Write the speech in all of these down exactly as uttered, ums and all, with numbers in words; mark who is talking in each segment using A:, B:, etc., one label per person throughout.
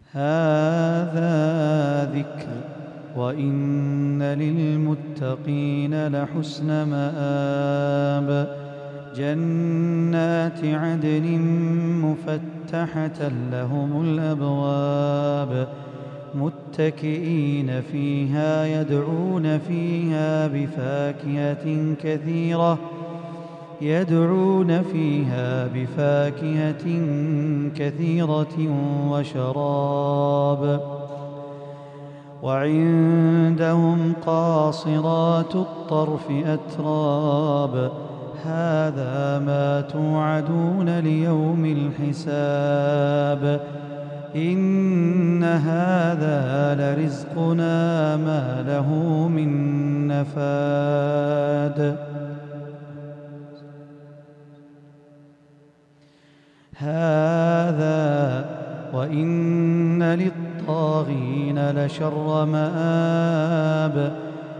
A: هذا ذكر وإن للمتقين لحسن مآب جنات عدن مفتحة لهم الأبواب متكئين فيها يدعون فيها بفاكهة كثيرة يدعون فيها بفاكهة كثيرة وشراب وعندهم قاصرات الطرف أتراب هذا ما توعدون ليوم الحساب إن هذا لرزقنا ما له من نفاد هذا وإن للطاغين لشر مآب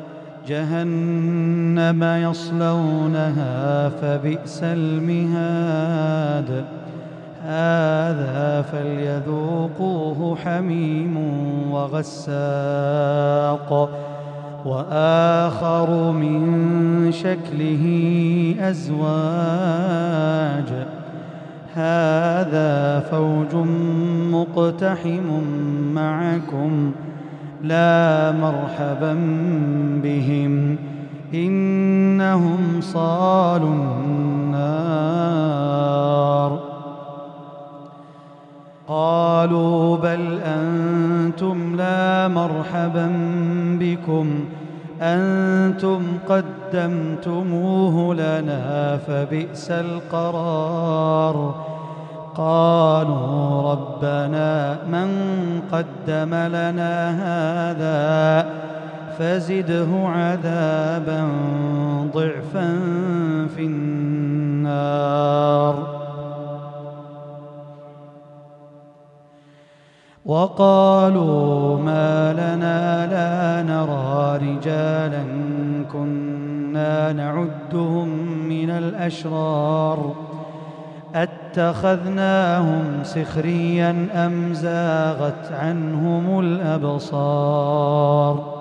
A: جهنم يصلونها فبئس المهاد هذا فليذوقوه حميم وغساق وآخر من شكله أزواج هذا فوج مقتحم معكم لا مرحبا بهم إنهم صالوا النار قالوا بل أنتم لا مرحبا بكم أنتم قدمتموه لنا فبئس القرار قالوا ربنا من قدم لنا هذا فزده عذابا ضعفا في النار وقالوا ما لنا لا نرى رجالا كنا نعدهم من الأشرار أتخذناهم سخريا أم زاغت عنهم الأبصار